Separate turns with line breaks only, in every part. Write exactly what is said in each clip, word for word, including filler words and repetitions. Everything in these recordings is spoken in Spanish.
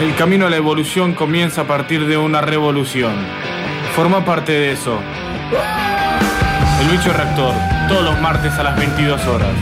El camino a la evolución comienza a partir de una revolución. Forma parte de eso. El Bicho Reactor, todos los martes a las veintidós horas.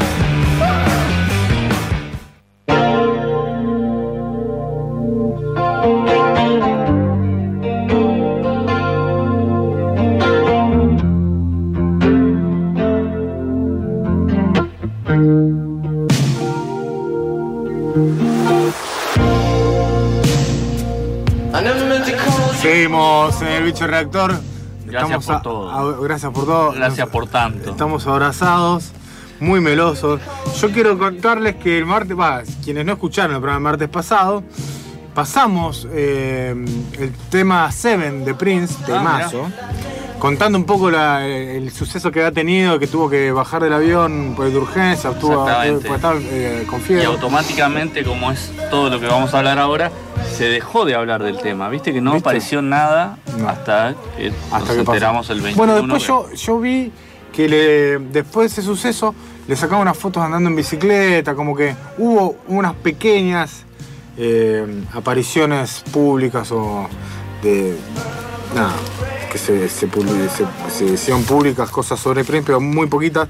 Seguimos en el Bicho Reactor.
Gracias por
a,
todo.
A, gracias por todo.
Gracias por tanto.
Estamos abrazados, muy melosos. Yo quiero contarles que el martes, bah, quienes no escucharon el programa el martes pasado, pasamos eh, el tema Seven de Prince, temazo, ah, contando un poco la, el, el suceso que ha tenido, que tuvo que bajar del avión pues, de urgencia, tuvo que estar eh, con fiebre.
Y automáticamente, como es todo lo que vamos a hablar ahora, se dejó de hablar del tema, viste que no ¿Viste? apareció nada no. hasta que hasta nos que enteramos pasó. el veintiuno.
Bueno, después yo, yo vi que le, después de ese suceso le sacaban unas fotos andando en bicicleta, como que hubo unas pequeñas eh, apariciones públicas o de nada, que se, se, se, se decían públicas cosas sobre Prince, pero muy poquitas.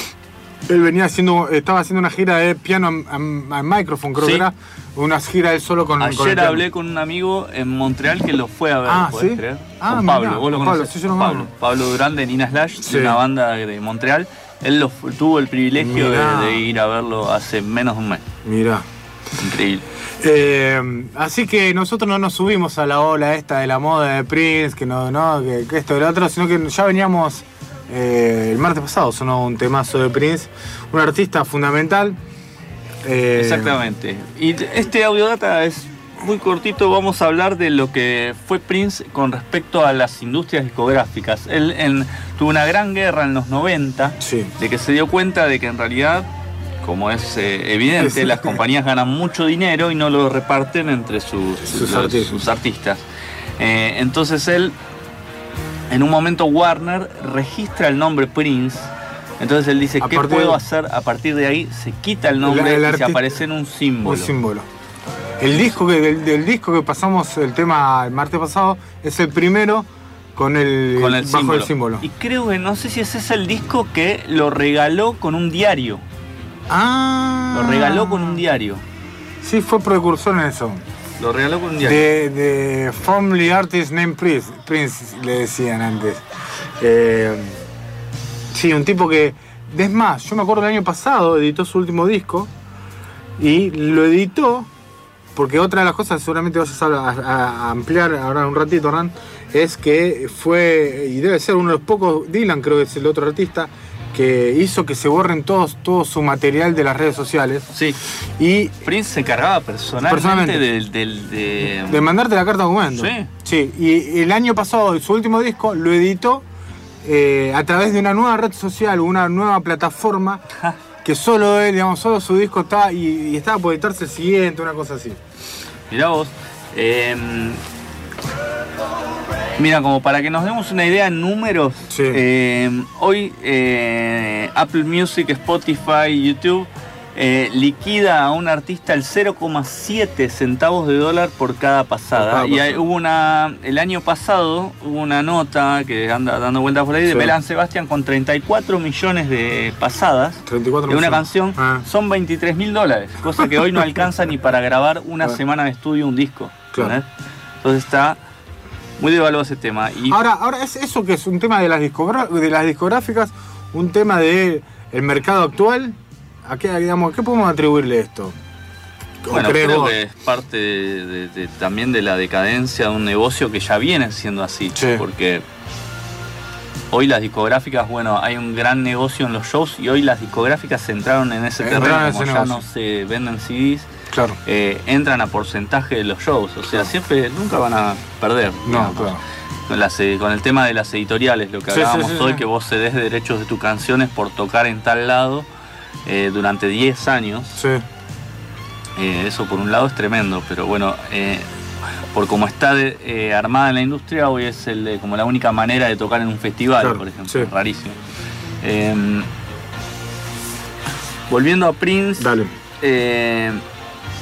Él venía haciendo, estaba haciendo una gira de piano en micrófono, creo sí. que era. Una gira él solo con
Ayer
con el
hablé con un amigo en Montreal que lo fue a ver,
ah,
¿podés
¿sí?
creer?
Ah,
con Pablo,
mirá,
vos lo
con
conocés.
Pablo, sí, yo lo
Pablo, Pablo Durán de Nina Slash, sí. de una banda de Montreal. Él lo, tuvo el privilegio de, de ir a verlo hace menos de un mes.
Mirá.
Increíble.
Eh, así que nosotros no nos subimos a la ola esta de la moda de Prince, que no, no, que, que esto y lo otro, sino que ya veníamos eh, el martes pasado, sonó un temazo de Prince, un artista fundamental.
Eh... Exactamente. Y este audiodata es muy cortito. Vamos a hablar de lo que fue Prince con respecto a las industrias discográficas. Él en, tuvo una gran guerra en los noventa,
sí.
de que se dio cuenta de que en realidad, como es eh, evidente, sí, sí. las compañías ganan mucho dinero y no lo reparten entre sus,
sus,
los,
artistas.
sus artistas. Eh, entonces él, en un momento Warner registra el nombre Prince. Entonces él dice, ¿qué puedo de... hacer? A partir de ahí se quita el nombre el, el y artista... se aparece en un símbolo.
Un símbolo. El disco que, del, del disco que pasamos el tema el martes pasado es el primero con el,
con el
bajo
símbolo.
el símbolo.
Y creo que, no sé si ese es el disco que lo regaló con un diario.
Ah.
Lo regaló con un diario.
Sí, fue precursor en eso.
Lo regaló con un diario.
De, de Family Artist Named Prince, Prince le decían antes. Eh, Sí, un tipo que, es más, yo me acuerdo el año pasado editó su último disco y lo editó porque otra de las cosas, seguramente vas a, a, a ampliar ahora un ratito, Hernán, es que fue, y debe ser uno de los pocos, Dylan creo que es el otro artista, que hizo que se borren todos, todo su material de las redes sociales.
Sí.
Y
Prince se encargaba personalmente, personalmente
del,
del, de...
de mandarte la carta de documento.
Sí.
Sí, y el año pasado, su último disco, lo editó Eh, a través de una nueva red social, una nueva plataforma que solo él, digamos, solo su disco está y, y estaba por editarse el siguiente, una cosa así.
Mirá vos, eh, mira, como para que nos demos una idea en números,
sí.
eh, hoy eh, Apple Music, Spotify, YouTube eh, liquida a un artista el cero coma siete centavos de dólar por cada pasada. Por cada y hay, hubo una, el año pasado hubo una nota que anda dando vueltas por ahí de sí. Belán Sebastián con treinta y cuatro millones de pasadas
treinta y cuatro
de una
millones.
canción. Ah. Son veintitrés mil dólares, cosa que hoy no alcanza ni para grabar una claro. semana de estudio un disco.
Claro.
Entonces está muy devaluado ese tema. Y
ahora, ahora ¿es eso que es un tema de las, discogra de las discográficas? ¿Un tema del mercado actual? ¿A qué, digamos, ¿a qué podemos atribuirle esto?
Bueno, creo vos? que es parte de, de, de, también de la decadencia de un negocio que ya viene siendo así.
Sí.
Porque hoy las discográficas, bueno, hay un gran negocio en los shows y hoy las discográficas se entraron en ese terreno, como ese ya negocio. No se venden C Ds,
claro.
eh, entran a porcentaje de los shows. O sea, claro. siempre, nunca van a perder.
No, claro.
Con, las, con el tema de las editoriales, lo que sí, hablábamos sí, sí, hoy, sí. que vos cedes derechos de tus canciones por tocar en tal lado. Eh, durante diez años.
Sí.
Eh, eso por un lado es tremendo, pero bueno, eh, por como está de, eh, armada en la industria, hoy es el de, como la única manera de tocar en un festival, claro, por ejemplo. Sí. Rarísimo. Eh, volviendo a Prince.
Dale.
Eh,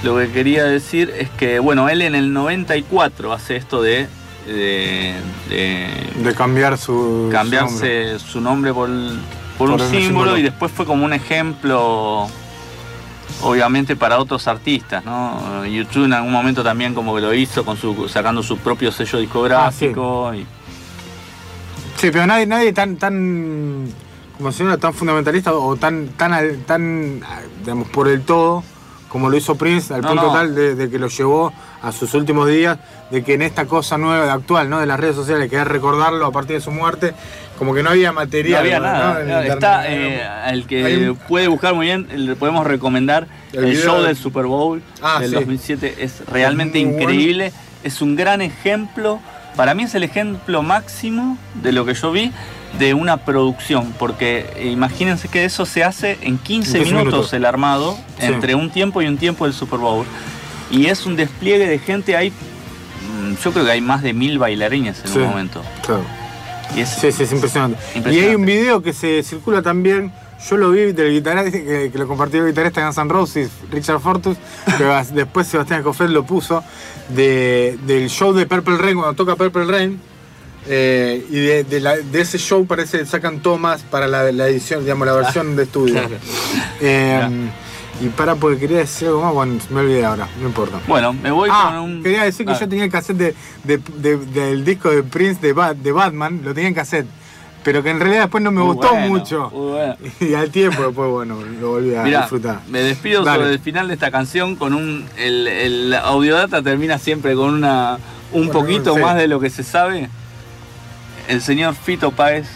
lo que quería decir es que, bueno, él en el noventa y cuatro hace esto de... De, de,
de cambiar su
cambiarse nombre. su nombre por, por, por un símbolo, símbolo, y después fue como un ejemplo, obviamente, para otros artistas, ¿no? YouTube en algún momento también como que lo hizo, con su, sacando su propio sello discográfico. Ah, sí. Y...
sí, pero nadie, nadie tan, tan, como se llama, tan fundamentalista o tan, tan, tan, digamos, por el todo, como lo hizo Prince, al no, punto no. tal de, de que lo llevó a sus últimos días, de que en esta cosa nueva, actual, ¿no? De las redes sociales, que es recordarlo a partir de su muerte, como que no había material.
No había ¿no? nada. ¿no? Está, eh, el que un... puede buscar muy bien, le podemos recomendar el, el show del Super Bowl ah, del sí. dos mil siete, es realmente es increíble, bueno. Es un gran ejemplo, para mí es el ejemplo máximo de lo que yo vi de una producción, porque imagínense que eso se hace en quince minutos, minutos el armado, sí. entre un tiempo y un tiempo del Super Bowl. Y es un despliegue de gente, hay, yo creo que hay más de mil bailarines en sí, un momento.
Claro.
Y es,
sí, sí, es impresionante. impresionante. Y hay un video que se circula también, yo lo vi del guitarrista, que, que lo compartió el guitarrista de Guns N' Roses, Richard Fortus, pero después Sebastián Escofet lo puso, de, del show de Purple Rain, cuando toca Purple Rain, eh, y de, de, la, de ese show parece que sacan tomas para la, la edición, digamos, la versión ah, de estudio. Claro. Eh, claro. Y para, porque quería decir algo más, bueno, me olvidé ahora, no importa.
Bueno, me voy
ah,
con un...
quería decir que ah. yo tenía el cassette de, de, de, de, del disco de Prince de, Bat, de Batman, lo tenía en cassette, pero que en realidad después no me
muy
gustó
bueno,
mucho.
Bueno.
Y al tiempo después, bueno, lo volví a Mirá, disfrutar.
Me despido Dale. sobre el final de esta canción con un... El, el Audiodata termina siempre con una un bueno, poquito sí. más de lo que se sabe. El señor Fito Páez.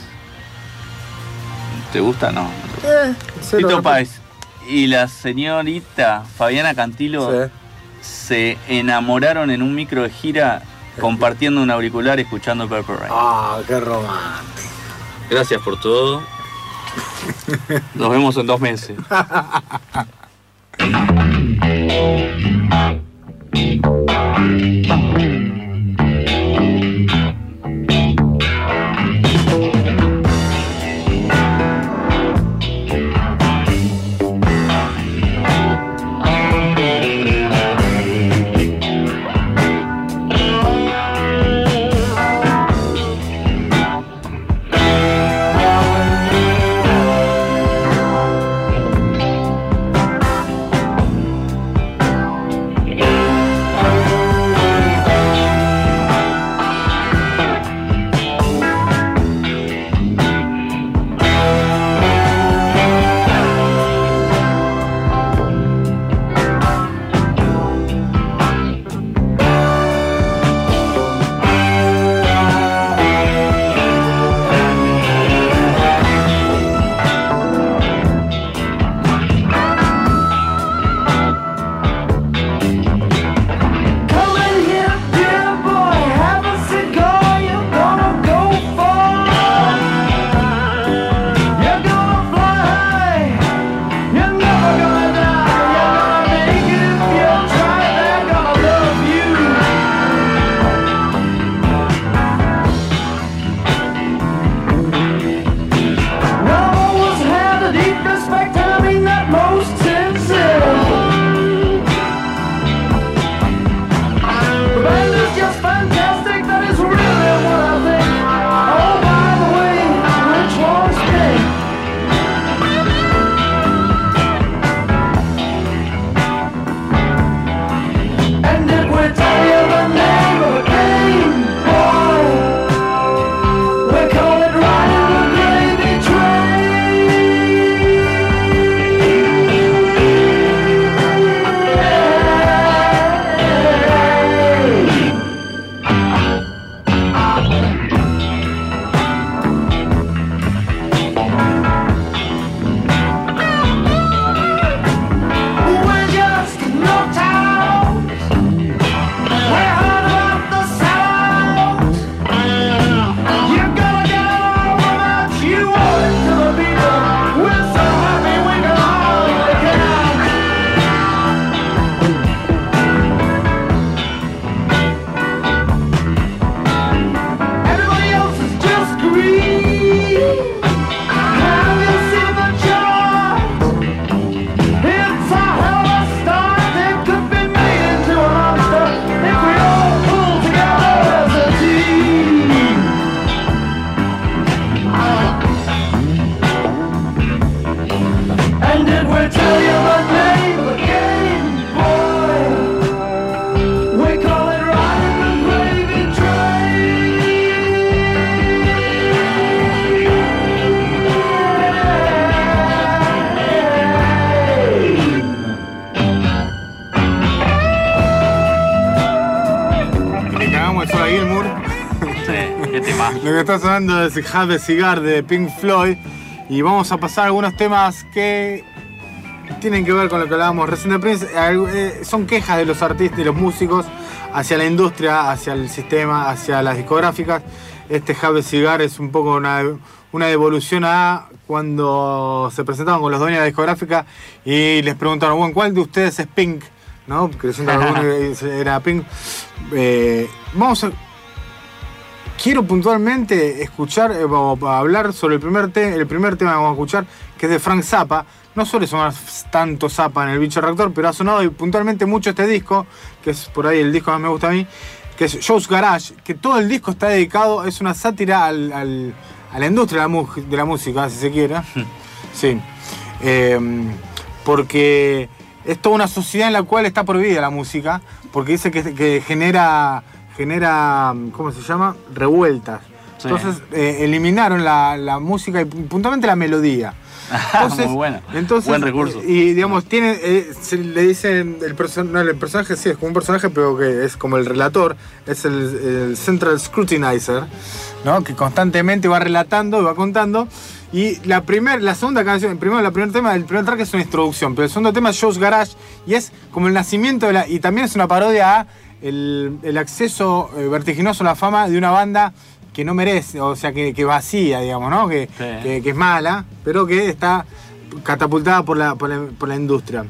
¿Te gusta? No.
Eh,
Fito Páez y la señorita Fabiana Cantilo sí. se enamoraron en un micro de gira compartiendo un auricular escuchando Purple Rain.
Ah, qué romántico.
Gracias por todo. Nos vemos en dos meses.
como el Sola Gilmour.
Sí, qué tema.
Lo que está sonando es Have a Cigar de Pink Floyd. Y vamos a pasar algunos temas que tienen que ver con lo que hablábamos recién de Prince. Eh, son quejas de los artistas y los músicos hacia la industria, hacia el sistema, hacia las discográficas. Este Have a Cigar es un poco una, una devolución a cuando se presentaban con los dueños de la discográfica y les preguntaron, bueno, ¿cuál de ustedes es Pink? ¿No? Creciendo alguno era Pink. Eh, vamos a... Quiero puntualmente escuchar, eh, vamos a hablar sobre el primer, te el primer tema que vamos a escuchar, que es de Frank Zappa. No suele sonar tanto Zappa en el Bicho Reactor, pero ha sonado y puntualmente mucho este disco, que es por ahí el disco que más me gusta a mí, que es Joe's Garage, que todo el disco está dedicado, es una sátira al, al, a la industria de la, de la música, si se quiere. Sí. Eh, porque es toda una sociedad en la cual está prohibida la música, porque dice que, que genera... genera, ¿cómo se llama? Revueltas. Sí. Entonces eh, eliminaron la, la música y puntualmente la melodía. Entonces,
muy buena.
Entonces,
buen recurso.
Y digamos, tiene, eh, se le dicen, el, perso no, el personaje sí es como un personaje, pero que es como el relator, es el, el Central Scrutinizer, ¿no? Que constantemente va relatando y va contando. Y la primera, la segunda canción, primero la primer tema, el primer track es una introducción, pero el segundo tema es Joe's Garage y es como el nacimiento de la, y también es una parodia a El, el acceso eh, vertiginoso a la fama de una banda que no merece, o sea, que, que vacía, digamos, ¿no? Que, sí. que, que es mala, pero que está catapultada por la, por la, por la industria.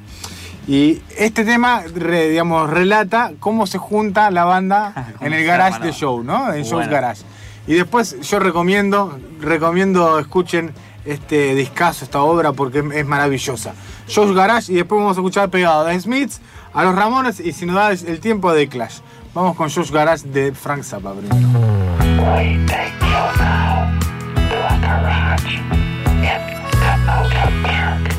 Y este tema, re, digamos, relata cómo se junta la banda en el garage de Joe, ¿no? En Joe's Garage. Y después yo recomiendo, recomiendo escuchen este discazo, esta obra, porque es maravillosa. Joe's Garage, y después vamos a escuchar pegado a Smiths, a los Ramones, y si nos da el tiempo de Clash. Vamos con Joe's Garage de Frank Zappa primero.
We take you now to a garage in Connecticut.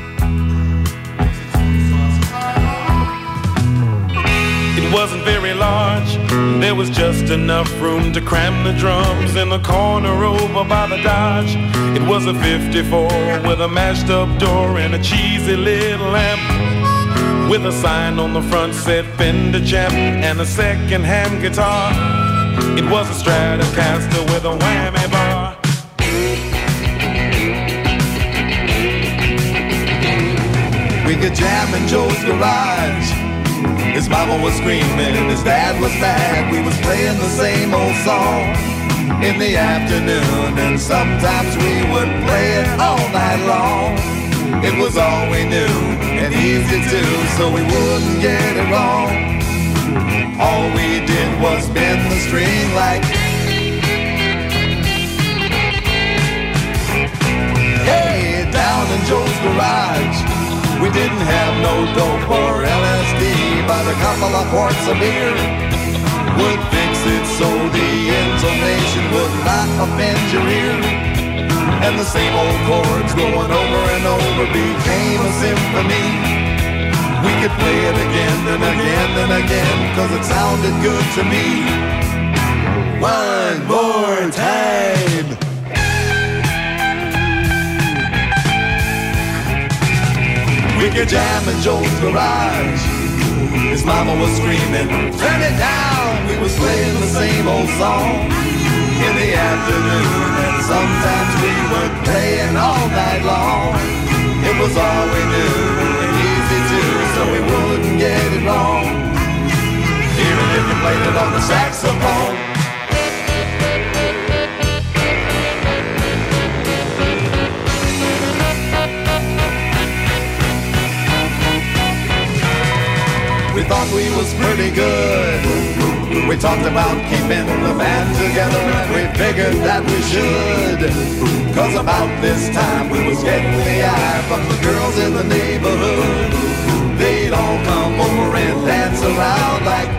It wasn't very large, there was just enough room to cram the drums in the corner over by the Dodge. It was a fifty-four with a mashed up door and a cheesy little lamp, with a sign on the front said Fender Champ and a second-hand guitar. It was a Stratocaster with a whammy bar.
We could jam in Joe's garage. His mama was screaming, his dad was mad. We was playing the same old song in the afternoon, and sometimes we would play it all night long. It was all we knew and easy to, so we wouldn't get it wrong. All we did was bend the string like, hey, down in Joe's garage. We didn't have no dope or L S D, but a couple of quarts of beer would fix it so the intonation would not offend your ear. And the same old chords going over and over became a symphony. We could play it again and again and again, cause it sounded good to me. One more time. We could jam in Joe's garage. His mama was screaming, turn it down. We was playing the same old song in the afternoon, and sometimes we would play it all night long. It was all we knew and easy too, so we wouldn't get it wrong, even if you played it on the saxophone. We thought we was pretty good. We talked about keeping the band together, and we figured that we should. Cause about this time we was getting the eye from the girls in the neighborhood. They'd all come over and dance around like,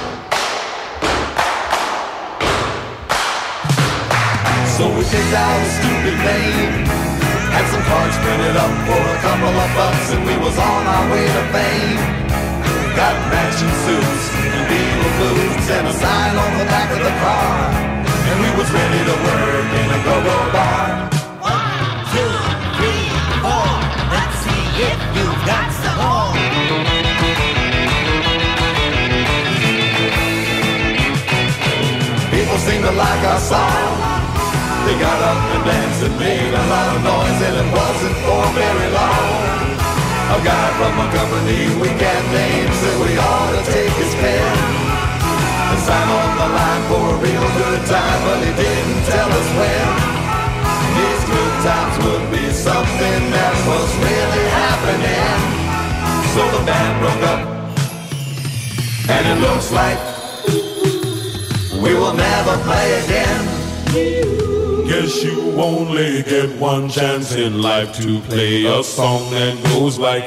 so we picked out a stupid name, had some cards printed up for a couple of bucks, and we was on our way to fame. Got matching suits and Beatle boots and a sign on the back of the car, and we was ready to work in a go-go bar.
One, two, three, four. Let's see if you've got some more.
seemed like a song. They got up and danced and made a lot of noise, and it wasn't for very long. A guy from a company we can't name said we ought to take his pen and sign on the line for a real good time, but he didn't tell us when. These good times would be something that was really happening. So the band broke up, and it looks like we will never play again.
Guess you only get one chance in life to play a song that goes like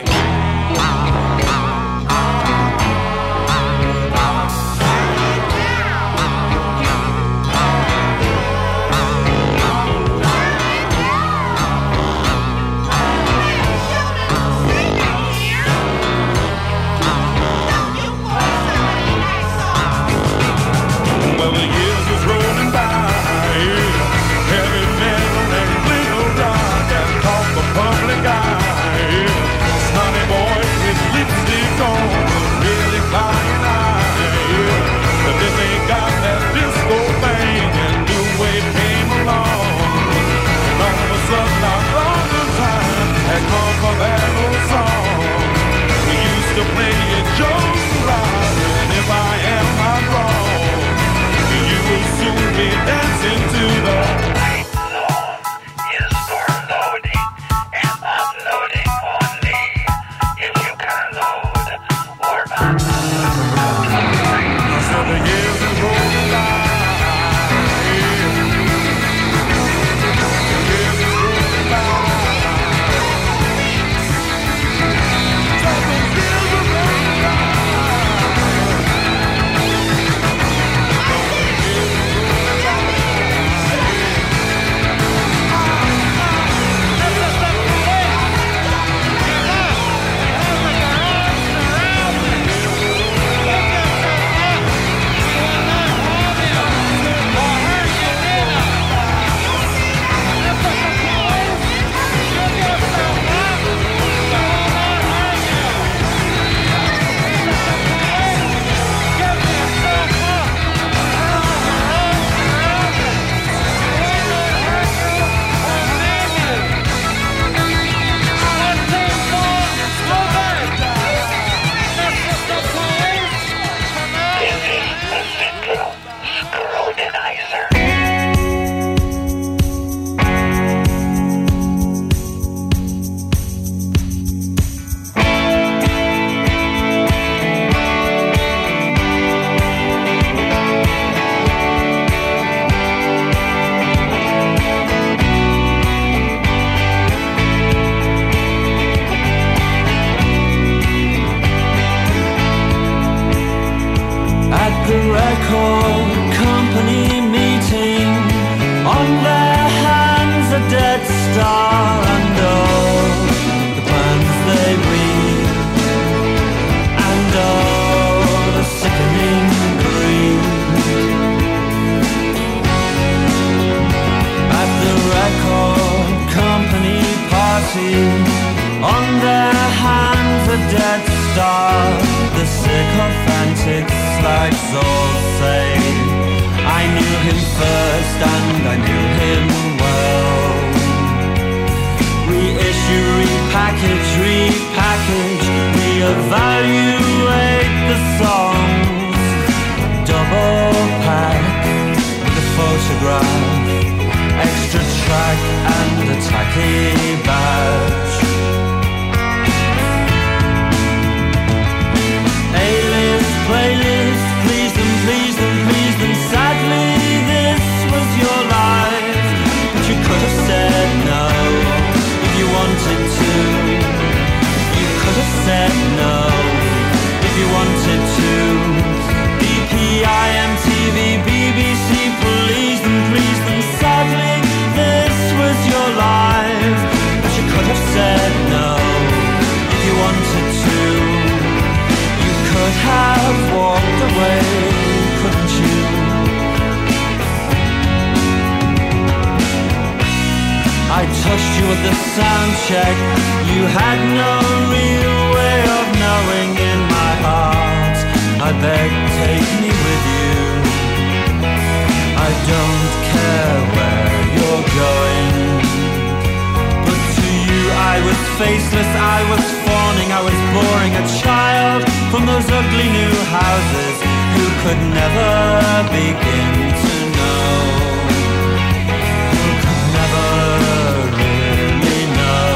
I beg, take me with you. I don't care where you're going. But to you I was faceless, I was fawning, I was boring, a child from those ugly new houses who could never begin to know, who could never really know.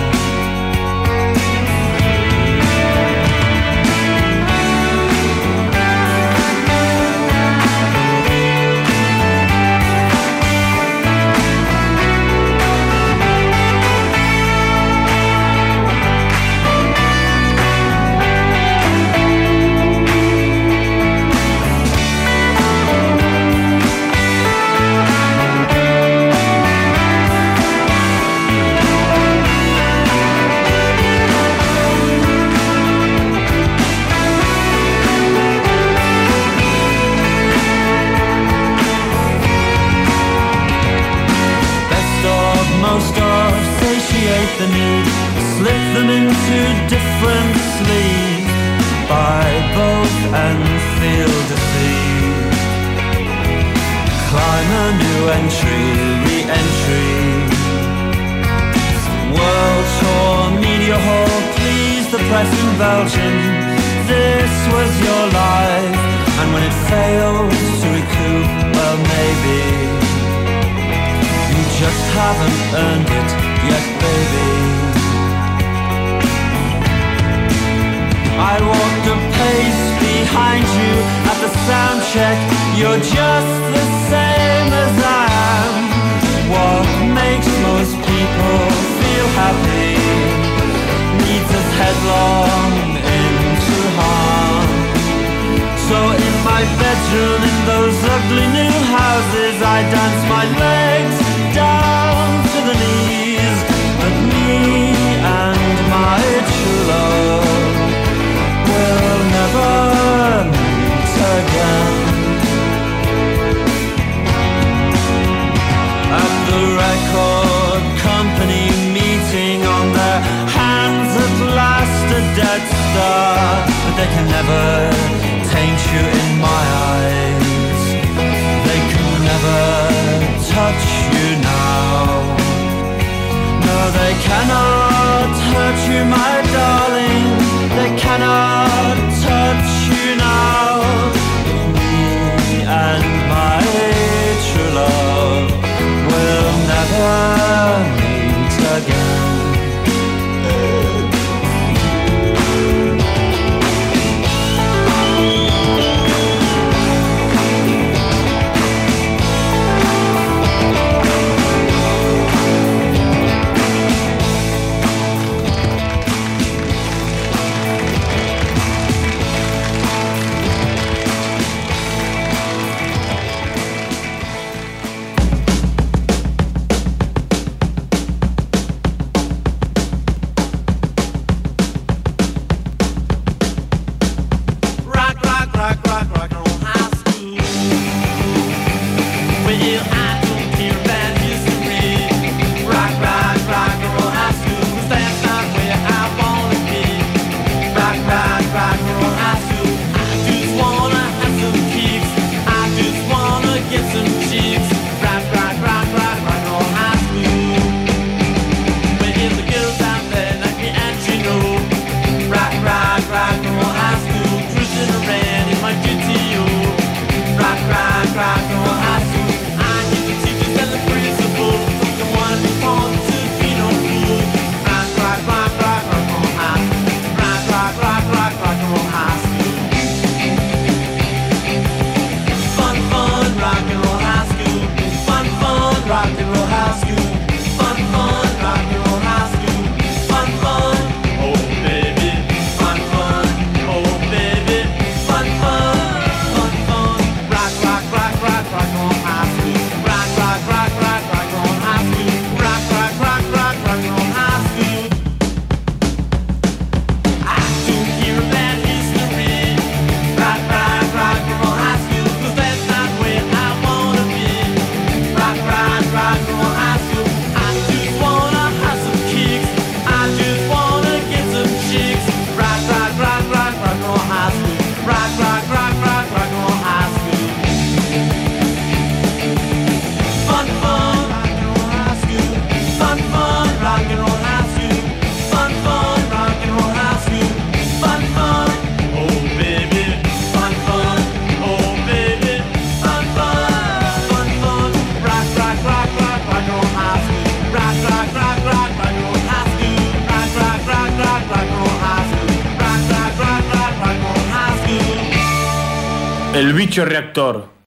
The need, slip them into different sleeves, buy both and feel deceived. Climb a new entry, re-entry. World tour, media hall, please the press in Belgium. This was your life, and when it fails to recoup, well maybe you just haven't earned it yet, baby. I walked a pace behind you at the sound check. You're just the same as I am. What makes most people feel happy leads us headlong into harm. So in my bedroom, in those ugly new houses, I dance my legs down to the knees. But me and my true love will never meet again. At the record company meeting, on their hands at last a dead star. But they can never taint you in my eyes. They can never touch you now.
El bicho reactor.